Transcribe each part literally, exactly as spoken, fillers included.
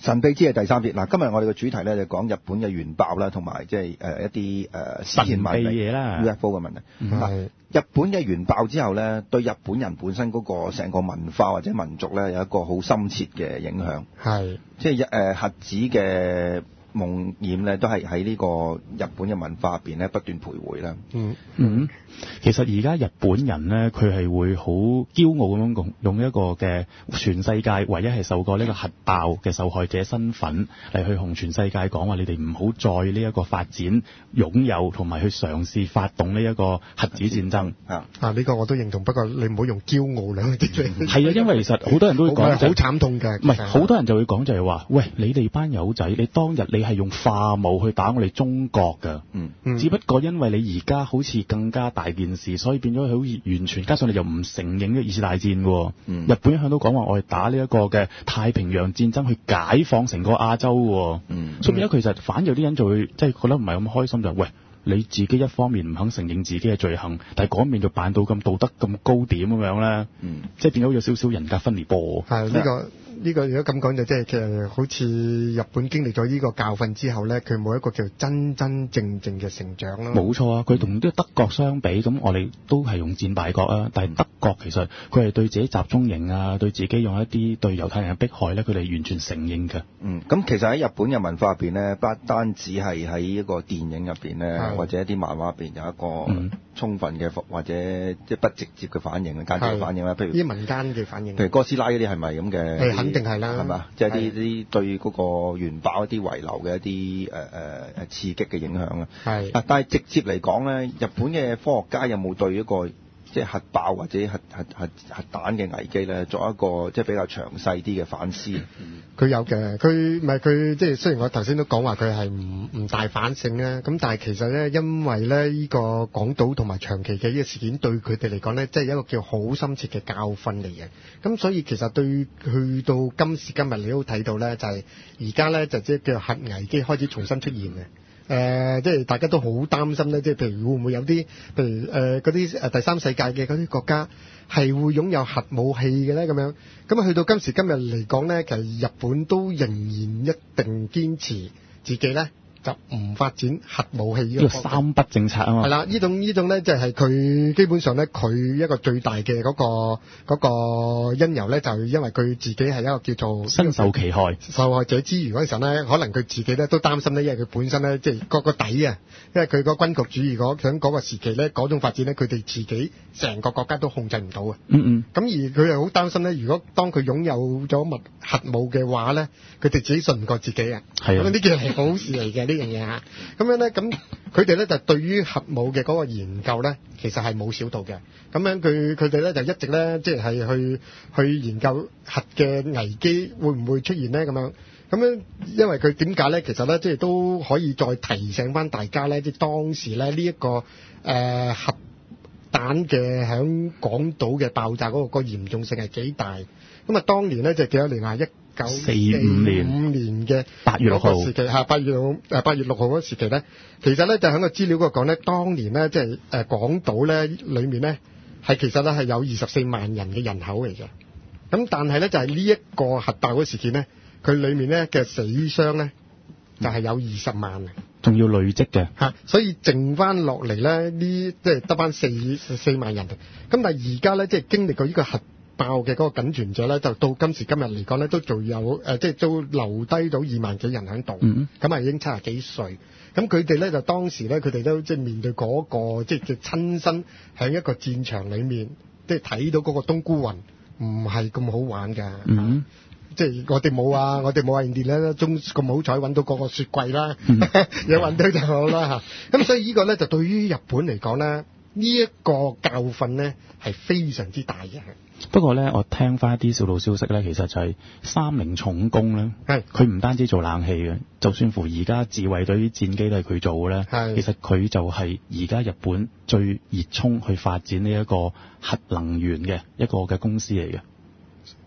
神秘之夜第三節嗱，今日我哋嘅主題咧就講日本嘅原爆啦，同埋即係誒一啲誒史前文明嘢啦 U F O 嘅問題。嗱、 嗯， 日本嘅原爆之後咧，對日本人本身嗰個成個文化或者民族咧有一個好深切嘅影響。 係， 即係誒核子嘅夢魘咧，都係喺呢個日本嘅文化入邊咧不斷徘徊啦。 嗯嗯，其實而家日本人咧，佢係會好驕傲咁樣用用一個嘅全世界唯一係受過呢個核爆嘅受害者身份嚟去同全世界講話，你哋唔好再呢一個發展、擁有同埋去嘗試發動呢一個核子戰爭。 啊啊，呢、這個我都認同，不過你唔好用驕傲兩個字嚟。 係啊，因為其實好多人都會講好慘痛嘅。 唔係，好多人就會講就係話，喂，你哋班友仔，你當日你係用化武去打我哋中國㗎。 嗯， 只不過因為你而家好似更加大件事，所以變咗好似完全，加上你又唔承認呢個二次大戰喎。 嗯， 日本一向都講話我哋打呢一個嘅太平洋戰爭去解放成個亞洲喎。 嗯， 所以變咗其實反而有啲人就會即係覺得唔係咁開心，就係喂，你自己一方面唔肯承認自己嘅罪行，但係嗰一面就扮到咁道德咁高點咁樣咧。 嗯， 即係變咗有少少人格分裂噃。 係呢、這個。呢、這個如果咁講就即係其實好似日本經歷咗呢個教訓之後咧，佢冇一個叫真真正正嘅成長咯。 冇錯啊，佢同啲德國相比，咁我哋都係用戰敗國啊，但係德國其實佢係對自己集中營啊，對自己用一啲對猶太人嘅迫害咧，佢哋完全承認嘅。 嗯，咁其實喺日本嘅文化入邊咧，不單止係喺一個電影入邊咧，或者一啲漫畫入邊有一個充分嘅或者即係不直接嘅反應、間接嘅反應啦。譬如啲民間嘅反應， 譬如哥斯拉嗰啲係咪咁嘅？ 肯定係啦， 係嘛？即係啲啲對嗰個原爆一啲遺留嘅一啲誒誒誒刺激嘅影響啊。 係啊，但係直接嚟講咧，日本嘅科學家有冇對一個即係核爆或者核核核核彈嘅危機咧，作一個即係比較詳細啲嘅反思？ 佢有嘅，佢唔係佢即係雖然我頭先都講話佢係唔唔大反省咧，咁但係其實咧，因為咧呢個廣島同埋長崎嘅呢個事件對佢哋嚟講咧，即係一個叫好深切嘅教訓嚟嘅。咁所以其實對去到今時今日，你都睇到咧，就係而家咧就即係叫核危機開始重新出現嘅。誒、呃，即係大家都好擔心咧，即係譬如會唔會有啲，譬如誒嗰啲誒第三世界嘅嗰啲國家係會擁有核武器嘅咧，咁樣。咁啊，去到今時今日嚟講咧，其實日本都仍然一定堅持自己咧就唔發展核武器呢個。 呢個三不政策啊嘛。 係啦，呢種呢種咧就係佢基本上咧佢一個最大嘅嗰個嗰個因由咧，就係因為佢自己係一個叫做身受其害受害者之餘嗰陣時候咧，可能佢自己咧都擔心咧，因為佢本身咧即係個個底啊，因為佢個軍國主義嗰響嗰個時期咧嗰種發展咧，佢哋自己成個國家都控制唔到啊。 嗯嗯。 咁而佢又好擔心咧，如果當佢擁有咗物核武嘅話咧，佢哋自己信唔過自己啊。 係啊。 咁呢件係好事嚟嘅呢樣嘢嚇。咁樣咧，咁佢哋咧就對於核武嘅嗰個研究咧，其實係冇少到嘅。咁樣佢佢哋咧就一直咧即係去去研究核嘅危機會唔會出現咧咁樣。咁樣因為佢點解咧？其實咧即係都可以再提醒翻大家咧，即係當時咧呢一個誒、呃、核彈嘅響廣島嘅爆炸嗰個個嚴重性係幾大。咁啊，當年咧就幾多年啊？一九四五年嘅八月六號時期嚇，八月誒八月六號嗰個時期咧，其實咧就喺個資料嗰度講咧，當年咧即係誒廣島咧裡面咧係其實咧係有二十四萬人嘅人口嚟嘅。咁但係咧就係呢一個核爆嗰事件咧，佢裡面咧嘅死傷咧就係有二十萬， 仲要累積嘅嚇，所以剩翻落嚟咧呢即係得翻四四萬人。咁但係而家咧即係經歷過呢個核爆嘅嗰個僅存者咧，就到今時今日嚟講咧，都仲有誒，即係都留低到二萬幾人喺度。 嗯， 咁啊已經七十幾歲。咁佢哋咧就當時咧，佢哋都即係面對嗰個即係嘅親身喺一個戰場裡面，即係睇到嗰個冬菇雲唔係咁好玩㗎。 嗯。 即係我哋冇啊，我哋冇話人哋咧，中咁好彩揾到嗰個雪櫃啦，有揾到就好啦嚇。咁所以呢個咧就對於日本嚟講咧，呢一個教訓咧係非常之大嘅。 不過咧，我聽翻一啲小道消息咧，其實就係三菱重工咧， 係佢唔單止做冷氣嘅，就算乎而家自衛隊啲戰機都係佢做嘅咧。 係其實佢就係而家日本最熱衷去發展呢一個核能源嘅一個嘅公司嚟嘅。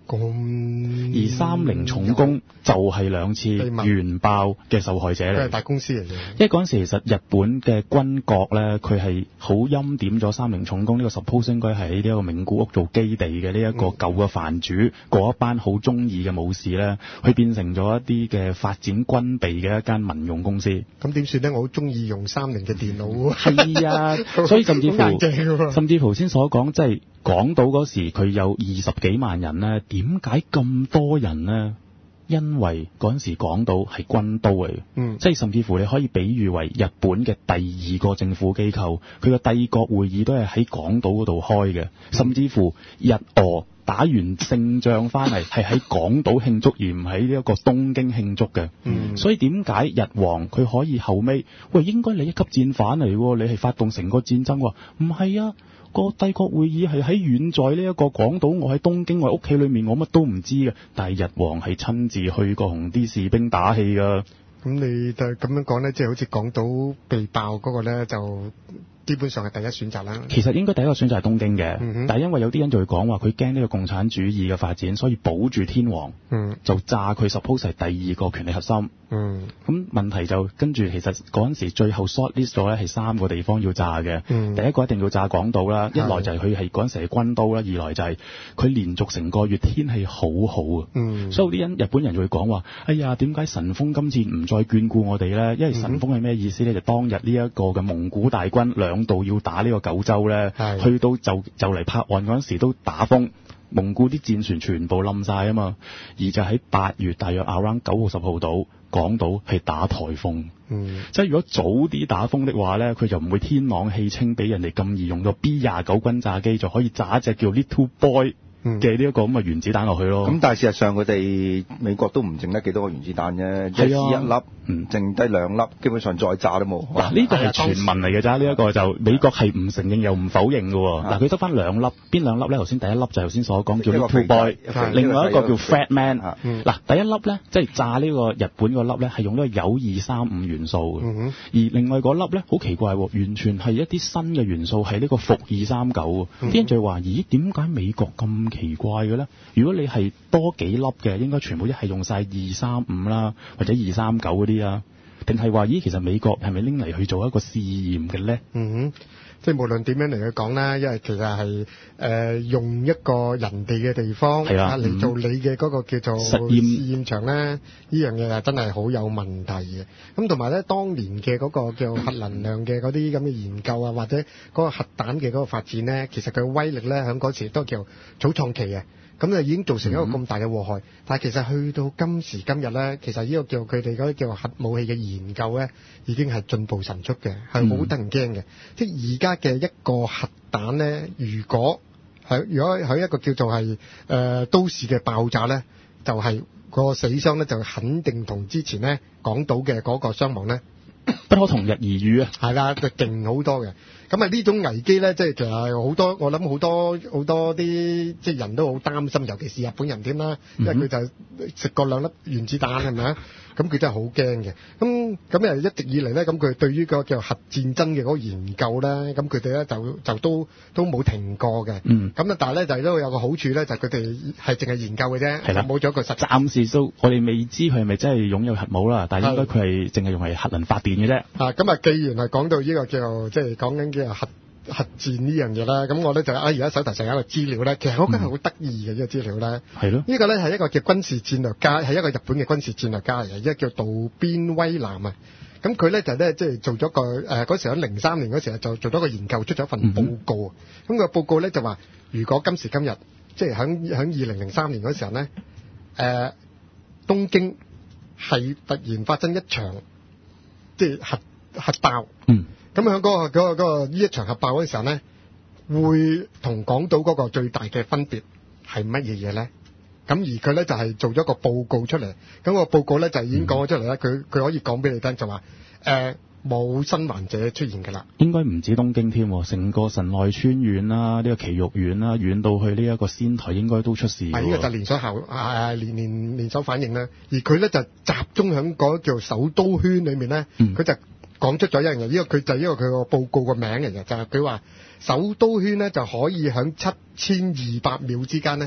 咁而三菱重工就係兩次原爆嘅受害者嚟， 佢係大公司嚟嘅。 因為嗰陣時其實日本嘅軍國咧，佢係好欽點咗三菱重工呢個 suppose 應該係喺呢一個名古屋做基地嘅呢一個舊嘅藩主嗰、嗯、一班好中意嘅武士咧，佢變成咗一啲嘅發展軍備嘅一間民用公司。 咁點算咧？我好中意用三菱嘅電腦。 係啊，所以甚至乎甚至乎先所講，即係港島嗰時佢有二十幾萬人咧，點解咁多人呢？因為嗰陣時港島係軍都嚟嘅，嗯，即係甚至乎你可以比喻為日本嘅第二個政府機構，佢嘅帝國會議都係喺港島嗰度開嘅，甚至乎日俄打完勝仗翻嚟係喺港島慶祝，而唔喺呢一個東京慶祝嘅。嗯，所以點解日皇佢可以後尾喂應該你一級戰犯嚟喎，你係發動成個戰爭喎？唔係啊！個帝國會議係喺遠在呢一個港島，我喺東京，我喺屋企裏面，我乜都唔知嘅。但係日皇係親自去過同啲士兵打氣㗎。 咁你就咁樣講咧，即係好似港島被爆嗰個咧，就基本上係第一選擇啦。 其實應該第一個選擇係東京嘅，嗯，但係因為有啲人就會講話佢驚呢個共產主義嘅發展，所以保住天皇，嗯，就炸佢 suppose 係第二個權力核心。嗯，咁問題就跟住其實嗰陣時最後 short list 咗咧係三個地方要炸嘅。嗯，第一個一定要炸港島啦，一來就係佢係嗰陣時係軍都啦，二來就係佢連續成個月天氣好好啊。嗯，所以啲人日本人就會講話：哎呀，點解神風今次唔再眷顧我哋咧？因為神風係咩意思咧？就當日呢一個嘅蒙古大軍兩度要打呢個九州咧，去到就就嚟拍岸嗰陣時都打風。蒙古啲戰船全部冧晒啊嘛，而就喺八月大約 around 九號十號度，港島係打颱風，嗯，即係如果早啲打風的話咧，佢就唔會天朗氣清，俾人哋咁易用到 B 廿九轟炸機就可以炸一隻叫 Little Boy嘅呢一個咁嘅原子彈落去咯。咁、 嗯、但係事實上佢哋美國都唔剩得幾多個原子彈啫，一支一粒，嗯，剩低兩粒，基本上再炸都冇。 嗱、啊，呢、這個係傳聞嚟嘅咋，呢一個就美國係唔承認又唔否認嘅。嗱，佢得翻兩粒，邊兩粒咧？頭先第一粒就頭先所講叫 Little Boy，另外一個叫 Fat Man。嗱、嗯，第一粒咧，即係炸呢個日本個粒咧，係用呢個鈾二三五元素嘅、嗯，而另外嗰粒咧好奇怪，完全係一啲新嘅元素，係呢個氟二三九。啲、嗯、人就話：咦，點解美國咁奇怪嘅咧？如果你係多幾粒嘅，應該全部一係用晒二三五啦，或者二三九嗰啲啊，定係話咦，其實美國係咪拎嚟去做一個試驗嘅咧？ 嗯哼，即係無論點樣嚟去講啦，因為其實係誒、呃、用一個人哋嘅地方係啦嚟做你嘅嗰個叫做實驗試驗場咧，呢樣嘢係真係好有問題嘅。咁同埋咧，當年嘅嗰個叫核能量嘅嗰啲咁嘅研究啊，或者嗰個核彈嘅嗰個發展咧，其實佢嘅威力咧喺嗰時都叫草創期嘅。咁就已經造成一個咁大嘅禍害、嗯，但係其實去到今時今日咧，其實呢個叫佢哋嗰啲叫核武器嘅研究咧，已經係進步神速嘅，係好得人驚嘅。即係而家嘅一個核彈咧，如果係如果喺一個叫做係誒、呃、都市嘅爆炸咧，就係、是、個死傷咧就肯定同之前咧講到嘅嗰個傷亡咧不可同日而語啊， 係啦，就勁好多嘅。咁啊呢種危機咧，即係其實好多，我諗好多好多啲即係人都好擔心，尤其是日本人添啦，因為佢就食過兩粒原子彈係咪啊？咁佢真係好驚嘅。咁咁又一直以嚟咧，咁佢對於個叫核戰爭嘅嗰個研究咧，咁佢哋咧就就都都冇停過嘅。嗯。咁啊，但係咧就都有個好處咧，就係佢哋係淨係研究嘅啫，係啦，冇咗一個實。 暫時都我哋未知佢係咪真係擁有核武啦，但係應該佢係淨係用嚟核能發電嘅啫。 啊，咁啊，既然係講到呢個叫即係講緊叫核核戰呢樣嘢啦，咁我咧就啊而家手頭上有一個資料咧，其實我覺得係好得意嘅呢個資料咧。係咯。呢個咧係一個叫軍事戰略家，係一個日本嘅軍事戰略家嚟嘅，一個叫渡邊威男啊。咁佢咧就咧即係做咗個誒嗰時喺零三年嗰時就做咗個研究，出咗一份報告。咁、嗯個報告咧就話，如果今時今日即係喺喺二零零三年嗰時候咧，誒、呃、東京係突然發生一場即係核核爆。嗯。咁喺嗰個嗰、嗰個嗰個呢一場核爆嗰時候咧，會同港島嗰個最大嘅分別係乜嘢嘢咧？咁而佢咧就係、是、做咗個報告出嚟，咁、個報告咧就已經講咗出嚟啦。佢、嗯、佢可以講俾你聽，就話誒冇新患者出現㗎啦。 應該唔止東京添，成個神奈川縣啦，呢、呢個埼玉縣啦，遠到去呢一個仙台應該都出事。係呢個就連鎖效啊連連連鎖反應啦。而佢咧就集中喺嗰叫首都圈裏面咧，佢、嗯、就講出咗一樣嘢，呢個佢就因為佢個報告個名嚟嘅，就係佢話首都圈咧就可以喺七千二百秒之間咧，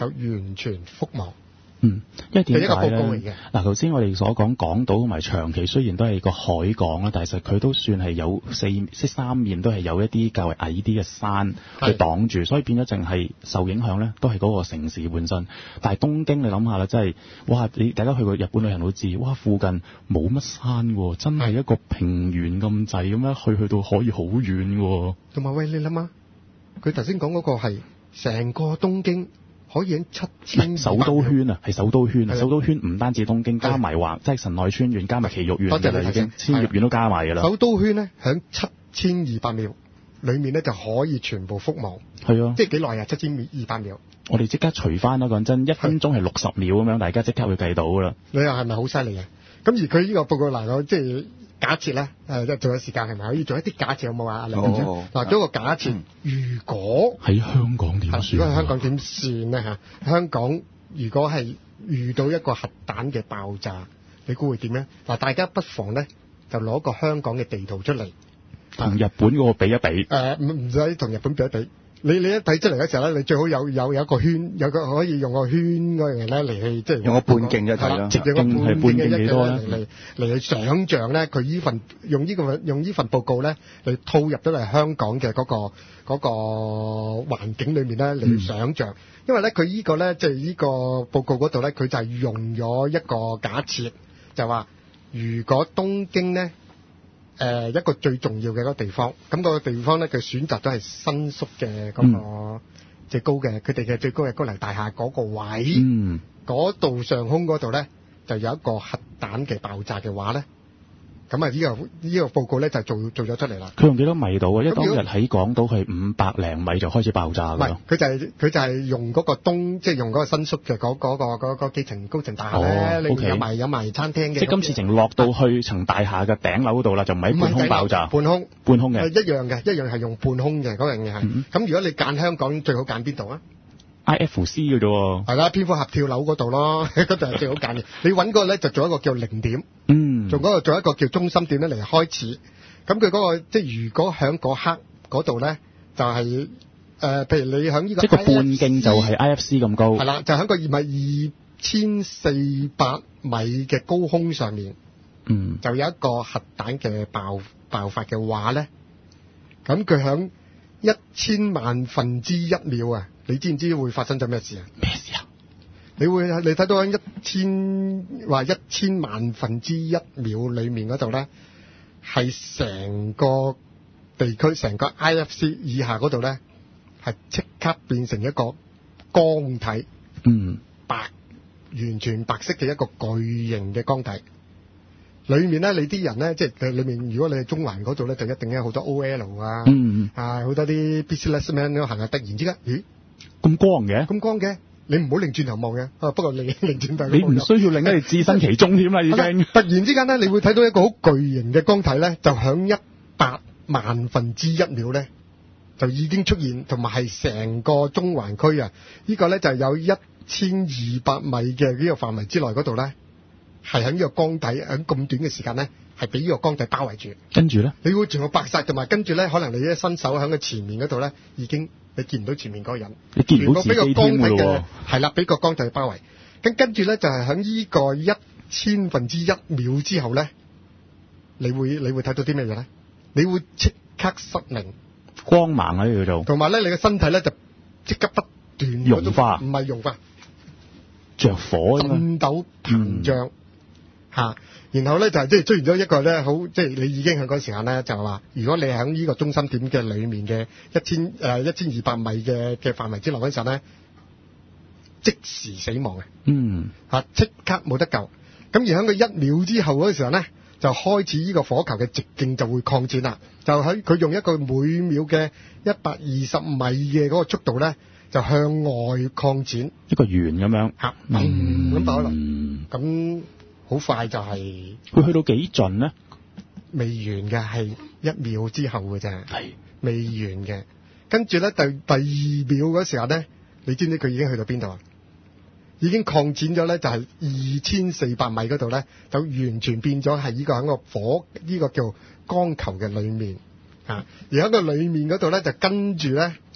就完全覆沒。 嗯，因為點解係一個報告嚟嘅咧？嗱，頭先我哋所講港島同埋長期雖然都係個海港啦，但係其實佢都算係有四即三面都係有一啲較為矮啲嘅山去擋住，所以變咗淨係受影響咧，都係嗰個城市本身。但係東京你諗下啦，真係哇！你大家去過日本旅行都知，哇！附近冇乜山喎，真係一個平原咁滯咁樣去去到可以好遠喎。 同埋喂，你諗下，佢頭先講嗰個係成個東京。可以喺七千首都圈啊，係首都圈啊！ 係首都圈唔單止東京，加埋話即係神奈川縣，加埋埼玉縣嘅啦，已經千葉縣都加埋㗎啦。 首都圈咧，喺七千二百秒裡面咧就可以全部覆沒。 係啊， 即係幾耐啊？七千二百秒。 我哋即刻除翻啦，講真，一分鐘係六十秒咁樣，大家即刻會計到㗎啦。 你又係咪好犀利啊？咁而佢呢個報告嗱，我即係假設咧，誒，即係仲有時間係咪可以做一啲假設有冇啊？梁院長嗱，做一個假設，如果喺香港點算？ 如果喺香港點算咧嚇？香港如果係遇到一個核彈嘅爆炸，你估會點咧？嗱，大家不妨咧就攞個香港嘅地圖出嚟， 同日本嗰個比一比。 誒，唔唔使同日本比一比。你你一睇出嚟嘅時候咧，你最好有有有一個圈，有個可以用個圈嗰樣嘢咧嚟去即係用個半徑一睇啦， 直徑係半徑幾多咧？ 嚟嚟去想像咧，佢依份用呢個用呢份報告咧嚟套入咗嚟香港嘅嗰個嗰個環境裏面咧嚟想像，因為咧佢呢個咧即係呢個報告嗰度咧，佢就係用咗一個假設，就話如果東京咧。誒、呃、一個最重要嘅一個地方，咁、那個地方咧，佢選擇咗係新宿嘅嗰、那個、嗯、最高嘅，佢哋嘅最高嘅高樓大廈嗰個位，嗰度、嗯、上空嗰度咧就有一個核彈嘅爆炸嘅話咧，咁啊呢個呢、這個報告咧就做做咗出嚟啦。 佢用幾多米度啊？因為當日喺港島係五百零米就開始爆炸㗎。唔係， 佢就係、是、佢就係用嗰個東，即係用嗰個新宿嘅嗰嗰個嗰、那個幾層高層大廈咧，你、哦 okay、有埋有埋餐廳嘅。 即係今次淨落到去層大廈嘅頂樓嗰度啦，就唔係半空爆炸。 半空， 半空嘅， 一樣嘅，一樣係用半空嘅嗰樣嘢係。咁、嗯、如果你揀香港，最好揀邊度啊？ I F C 嘅啫喎， 係啦，蝙蝠俠跳樓嗰度咯，嗰度係最好揀嘅。你揾嗰個咧就做一個叫零點， 嗯， 做嗰個做一個叫中心點咧嚟開始。咁佢嗰個即係如果喺嗰刻嗰度咧，就係、是、誒、呃，譬如你喺呢個， 即係個半徑就係 I F C 咁高， 係啦，就喺個二米二千四百米嘅高空上面， 嗯， 就有一個核彈嘅爆爆發嘅話咧，咁佢喺一千萬分之一秒啊！你知唔知會發生咗咩事啊？ 咩事啊？ 你會你睇到喺一千話一千萬分之一秒裏面嗰度咧，係成個地區成個 I F C 以下嗰度咧，係即刻變成一個光體， 嗯， 白完全白色嘅一個巨型嘅光體。裏面咧，你啲人咧，即係裏面，如果你係中環嗰度咧，就一定有好多 O L 啊， 嗯啊好多啲 businessman 都行下，突然之間，咦？ 咁光嘅， 咁光嘅，你唔好擰轉頭望嘅。啊，不過你擰轉頭， 你唔需要令你置身其中添啦，已經。 突然之間咧，你會睇到一個好巨型嘅光體咧，就響一百萬分之一秒咧，就已經出現，同埋係成個中環區啊！呢個咧就係有一千二百米嘅呢個範圍之內嗰度咧，係喺呢個光體喺咁短嘅時間咧，係俾呢個光體包圍住。跟住咧，你會全部白晒，同埋跟住咧，可能你一伸手喺個前面嗰度咧，已經。你見唔到前面嗰個人， 你見唔到自己添㗎喎。 係啦，俾個光體包圍。咁跟住咧就係喺呢個一千分之一秒之後咧，你會你會睇到啲咩嘢咧？你會即刻失明， 光盲喺度做。 同埋咧，你嘅身體咧就即刻不斷融化， 唔係融化， 着火， 震抖膨脹嚇。嗯然後咧就係即係出現咗一個咧好，即係你已經喺嗰個時間咧就係話，如果你喺呢個中心點嘅裡面嘅一千誒一千二百米嘅嘅範圍之內嗰陣咧，即時死亡嘅， 嗯嚇即刻冇得救。咁而喺佢一秒之後嗰個時候咧，就開始呢個火球嘅直徑就會擴展啦。就喺佢用一個每秒嘅一百二十米嘅嗰個速度咧，就向外擴展， 一個圓咁樣嚇，咁爆落嚟，咁。好快就係、是， 會去到幾盡咧？ 未完嘅係一秒之後嘅啫， 係未完嘅。跟住咧第第二秒嗰時候咧，你知唔知佢已經去到邊度啊？已經擴展咗咧，就係二千四百米嗰度咧，就完全變咗係呢個喺個火呢、這個叫光球嘅裏面啊。而喺個裏面嗰度咧，就跟住咧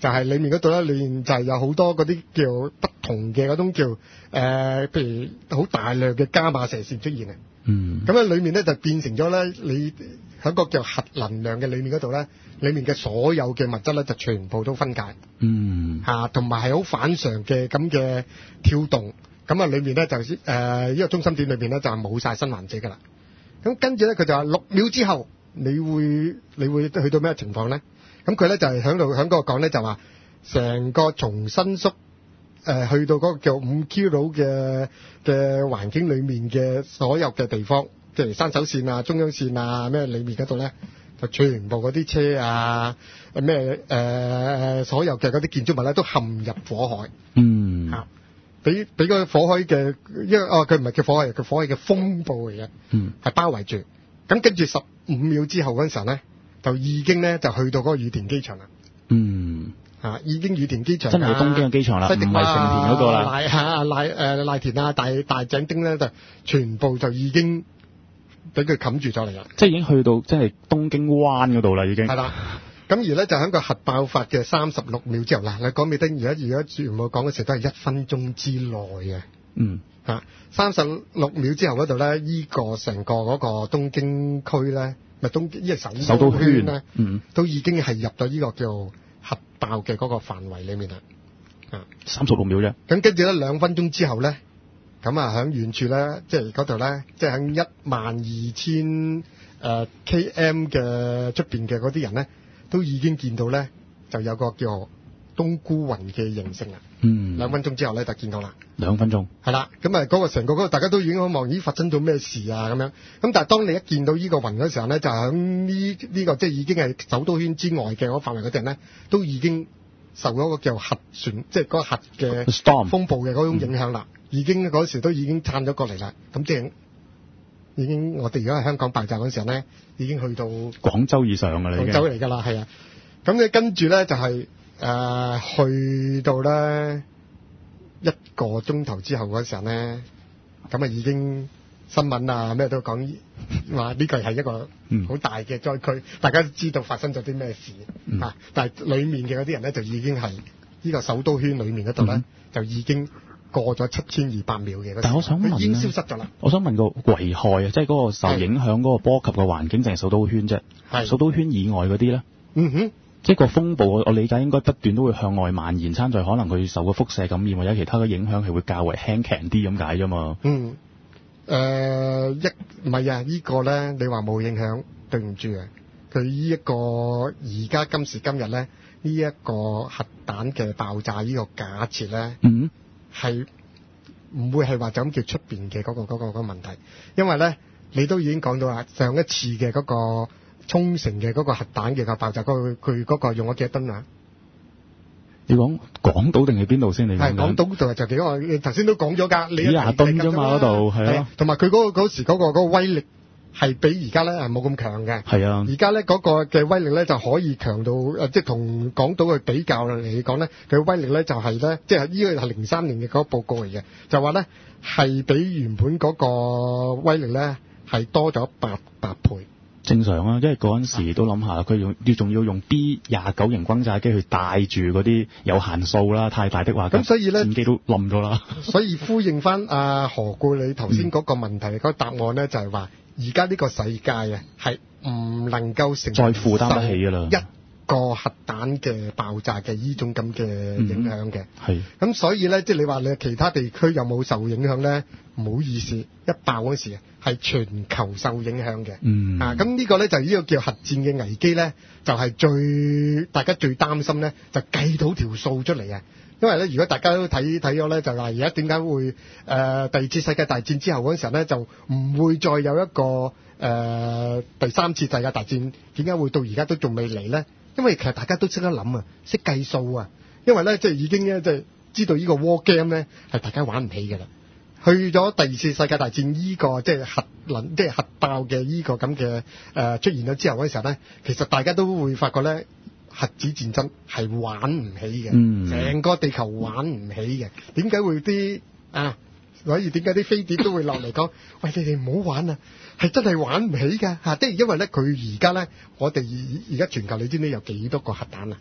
就係裡面嗰度咧，裡面就係有好多嗰啲叫不同嘅嗰種叫誒、呃，譬如好大量嘅伽馬射線出現啊。 嗯。咁喺裡面咧就變成咗咧，你喺個叫核能量嘅裡面嗰度咧，裡面嘅所有嘅物質咧就全部都分解。 嗯。嚇， 同埋係好反常嘅咁嘅跳動。咁啊，裡面咧就誒呢個中心點裏邊咧就係冇晒生還者㗎啦。咁跟住咧，佢就話六秒之後，你會你會去到咩情況咧？咁佢咧就係喺度喺嗰個講咧，就話成個重新縮誒、呃、去到嗰個叫五 kilo 嘅嘅環境裡面嘅所有嘅地方，譬如山手線啊、中央線啊咩裡面嗰度咧，就全部嗰啲車啊咩誒所有嘅嗰啲建築物咧都陷入火海。 嗯。 嚇！俾俾個火海嘅，因為哦佢唔係叫火海，佢火海嘅風暴嚟嘅。嗯。係包圍住。咁跟住十五秒之後嗰陣時候咧，就已經咧就去到嗰個羽田機場啦。 嗯。 嚇！已經羽田機場。 真係東京嘅機場啦，唔係成田嗰個啦。 瀨嚇瀨誒瀨田啊，大大井町咧就全部就已經俾佢冚住咗嚟啦。 即係已經去到即係東京灣嗰度啦，已經。係啦。咁而咧就喺個核爆發嘅三十六秒之後啦，你講俾聽，而家而家全部講嘅時候都係一分鐘之內嘅。嗯。嚇！三十六秒之後嗰度咧，依、這個成個嗰個東京區咧，咪東京依個首首都圈咧，嗯，都已經係入到呢個叫核爆嘅嗰個範圍裡面啦。啊， 三十六秒啫。 咁跟住咧兩分鐘之後咧，咁啊喺遠處咧，即係嗰度咧，即係喺一萬二千誒 km 嘅出邊嘅嗰啲人咧，都已經見到咧，就有個叫東孤雲嘅形成啦。嗯，兩分鐘之後咧就見到啦。 兩分鐘。 係啦，咁啊嗰個成個嗰個大家都已經好望，咦發生咗咩事啊咁樣。咁但係當你一見到呢個雲嗰時候咧，就喺呢呢個即係已經係首都圈之外嘅嗰範圍嗰啲人咧，都已經受咗個叫核旋，即係嗰個核嘅風暴嘅嗰種影響啦。嗯、已經嗰時都已經撐咗過嚟啦。咁即係已經我哋而家喺香港爆炸嗰時候咧，已經去到廣州以上㗎啦，已經。廣州嚟㗎啦，係啊。咁你跟住咧就係、是。誒、呃、去到咧一個鐘頭之後嗰時候咧，咁啊已經新聞啊咩都講話呢個係一個好大嘅災區，嗯、大家都知道發生咗啲咩事、嗯、啊！但係裡面嘅嗰啲人咧就已經係呢個首都圈裡面嗰度咧，就已經過咗七千二百秒嘅。 但係我想問， 已經消失咗啦。 我想問個危害啊，即係嗰個受影響嗰個波及嘅環境，淨係首都圈啫。係首都圈以外嗰啲咧？嗯哼。即係個風暴，我理解應該不斷都會向外蔓延，參在可能佢受個輻射感染或者其他嘅影響係會較為輕強啲咁解啫嘛。嗯，誒、呃、一唔係啊，這個、呢個咧你話冇影響，對唔住啊，佢呢一個而家今時今日咧呢一、這個核彈嘅爆炸呢個假設咧，嗯，係唔會係話就咁叫出邊嘅嗰個嗰、那個嗰、那個問題，因為咧你都已經講到啦，上一次嘅嗰、那個。沖繩嘅嗰個核彈嘅個爆炸，佢佢嗰個用咗幾多噸啊？你講港島定係邊度先？你係港島度就幾多？你頭先都講咗㗎，你幾廿噸啫嘛嗰度係啊。同埋佢嗰個嗰時嗰個嗰個威力係比而家咧係冇咁強嘅。係啊。而家咧嗰個嘅威力咧就可以強到誒，即係同港島去比較嚟講咧，佢威力咧就係咧，即係呢個係零三年嘅嗰個報告嚟嘅，就話咧係比原本嗰個威力咧係多咗八百倍。正常啊，因為嗰陣時都諗下，佢用要仲要用 B 廿九型轟炸機去帶住嗰啲有限數啦，太大的話，咁所以咧戰機都冧咗啦。所以呼應翻阿何故你頭先嗰個問題嗰、嗯、個答案咧，就係話而家呢個世界啊，係唔能夠承再負擔得起㗎啦。一個核彈嘅爆炸嘅呢種咁嘅影響嘅，係、嗯、咁所以咧，即係你話你其他地區有冇受影響咧？唔好意思，一爆嗰時係全球受影響嘅。嗯啊，咁呢個咧就呢個叫核戰嘅危機咧，就係、是、最大家最擔心咧，就計到條數出嚟啊！因為咧，如果大家都睇睇咗咧，就話而家點解會誒、呃、第二次世界大戰之後嗰陣時候咧，就唔會再有一個誒、呃、第三次世界大戰，點解會到而家都仲未嚟咧？因為其實大家都識得諗啊，識計數啊，因為咧即係已經咧即係知道呢個 war game 咧係大家玩唔起㗎啦。去咗第二次世界大戰呢、這個即係核能即係核爆嘅呢個咁嘅誒出現咗之後嗰時候咧，其實大家都會發覺咧核子戰爭係玩唔起嘅，成、嗯、個地球玩唔起嘅。點解會啲啊？所以點解啲飛碟都會落嚟講？喂，你哋唔好玩啊！係真係玩唔起㗎嚇，即係因為咧佢而家咧，我哋而而家全球你知唔知有幾多個核彈啊？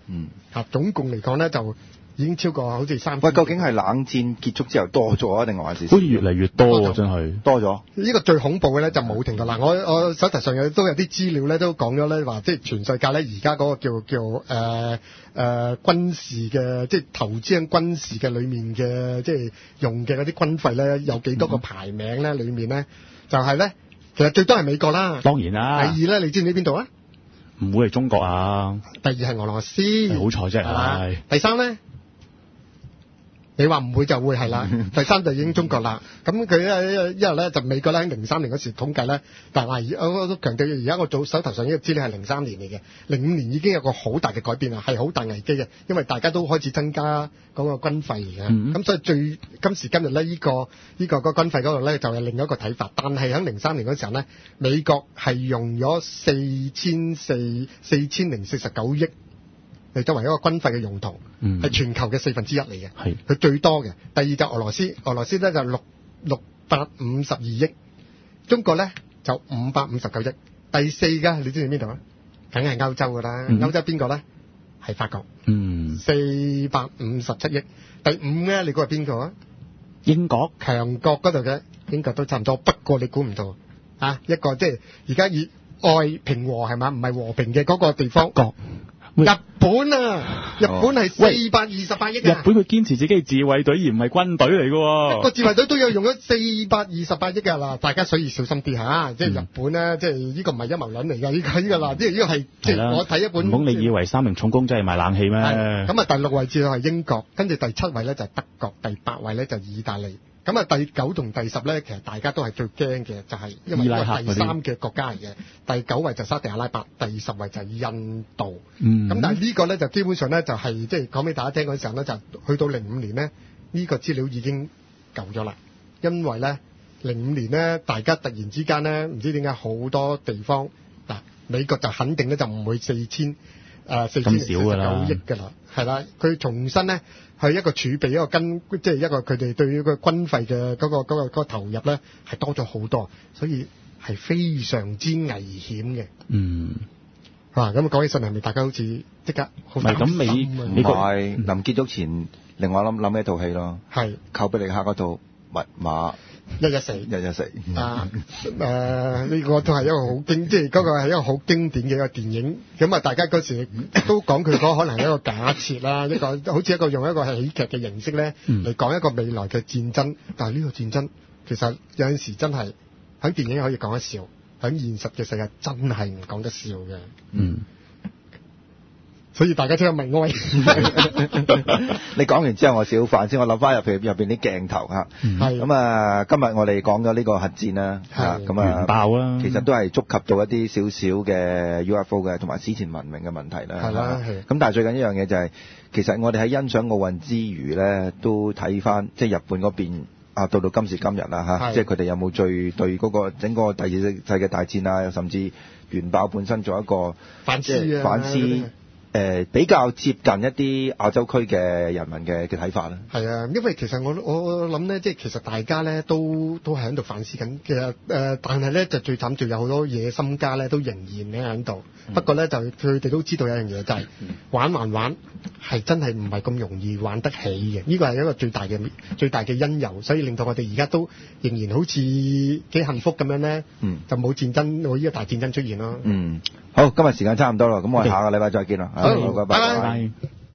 嗯， 嚇總共嚟講咧就已經超過好似三。 喂，究竟係冷戰結束之後多咗啊，定還是？ 好似越嚟越多喎，真係多咗。 呢個最恐怖嘅咧就冇停過嗱，我我手頭上有都有啲資料咧都講咗咧話，即係全世界咧而家嗰個叫叫誒誒、呃呃、軍事嘅即係投資喺軍事嘅裏面嘅即係用嘅嗰啲軍費咧有幾多個排名咧？裏面咧就係咧其實最多係美國啦， 當然啦。 第二咧你知唔知邊度啊？ 唔會係中國啊？ 第二係俄羅斯。 好彩啫，係。 第三咧？你話唔會就會係啦，第三就已經中國啦。咁佢咧，因為咧就美國咧喺零三年嗰時統計咧，但係我都強調，而家我做手頭上呢個資料係零三年嚟嘅，零五年已經有個好大嘅改變啦，係好大危機嘅，因為大家都開始增加嗰個軍費嘅。咁、嗯、所以最今時今日咧，呢、這個呢、這個個軍費嗰度咧就係另一個睇法。但係喺零三年嗰時候咧，美國係用咗四千四四千零四十九億。係作為一個軍費嘅用途，係、嗯、全球嘅四分之一嚟嘅，係佢最多嘅。第二就俄羅斯，俄羅斯咧就六六百五十二億，中國咧就五百五十九億。第四㗎，你知唔知邊度啊？梗係歐洲㗎啦，嗯、歐洲邊個咧？係法國，嗯，四百五十七億。第五咧，你估係邊個啊？英國強國嗰度嘅，英國都差唔多，不過你估唔到啊！一個即係而家以愛平和係嘛，唔係和平嘅嗰個地方。日本啊，日本係四百二十八億啊！ 日本佢堅持自己係自衛隊而唔係軍隊嚟嘅， 個自衛隊都有用咗四百二十八億㗎啦！大家所以小心啲嚇，即係日本咧，即係呢個唔係陰謀論嚟㗎，呢個呢個嗱，即係呢個係即係我睇一本。 唔通你以為三名重工真係賣冷氣咩？ 咁啊，第六位置係英國，跟住第七位咧就係德國，第八位咧就係意大利。咁啊，第九同第十咧，其實大家都係最驚嘅，就係、是、因為呢個第三嘅國家嚟嘅。第九位就沙特阿拉伯，第十位就係印度。咁、嗯、但係呢個咧就基本上咧就係即係講俾大家聽嗰陣時候咧，就去到零五年咧，呢、這個資料已經舊咗啦。因為咧零五年咧，大家突然之間咧，唔知點解好多地方嗱，美國就肯定咧就唔會四千誒四千零四十九億㗎啦，係啦，佢重新咧。係一個儲備，一個跟，即係一個佢哋對於個軍費嘅嗰個嗰個嗰個投入咧，係多咗好多，所以係非常之危險嘅。嗯，啊，咁講起上嚟，咪大家好似即刻好擔心。 唔係臨結束前，另外諗諗起一套戲咯，係寇比力克嗰套密碼。 一一四， 一一四啊！誒、呃，呢、這個都係一個好經，即係嗰個係一個好經典嘅一個電影。咁啊，大家嗰時都講佢嗰可能係一個假設啦，一個好似一個用一個喜劇嘅形式咧嚟講一個未來嘅戰爭。但係呢個戰爭其實有陣時真係喺電影可以講得笑，喺現實嘅世界真係唔講得笑嘅。嗯。所以大家聽默哀。 你講完之後，我小飯先，我諗翻入去入邊啲鏡頭嚇。係。咁啊，今日我哋講咗呢個核戰啦，嚇咁啊，爆啦。其實都係觸及到一啲少少嘅 U F O 嘅同埋史前文明嘅問題啦。係啦，係。咁但係最緊一樣嘢就係、是，其實我哋喺欣賞奧運之餘咧，都睇翻即係日本嗰邊啊，到到今時今日啦嚇，即係佢哋有冇最對嗰個整個第二次世界大戰啊，甚至原爆本身做一個反思啊， 反思。誒、呃、比較接近一啲亞洲區嘅人民嘅嘅睇法啦。係啊， 因為其實我我諗咧，即係其實大家咧都都係喺度反思緊。其實誒、呃，但係咧就最慘，就有好多野心家咧都仍然咧喺度。不過咧就佢哋都知道有一樣嘢就係、是嗯、玩還玩係真係唔係咁容易玩得起嘅。呢個係一個最大嘅最大嘅因由，所以令到我哋而家都仍然好似幾幸福咁樣咧。嗯，就冇戰爭冇呢個大戰爭出現咯。 嗯，好，今日時間差唔多啦，咁我哋下個禮拜再見啦。 好， 拜拜。 拜拜。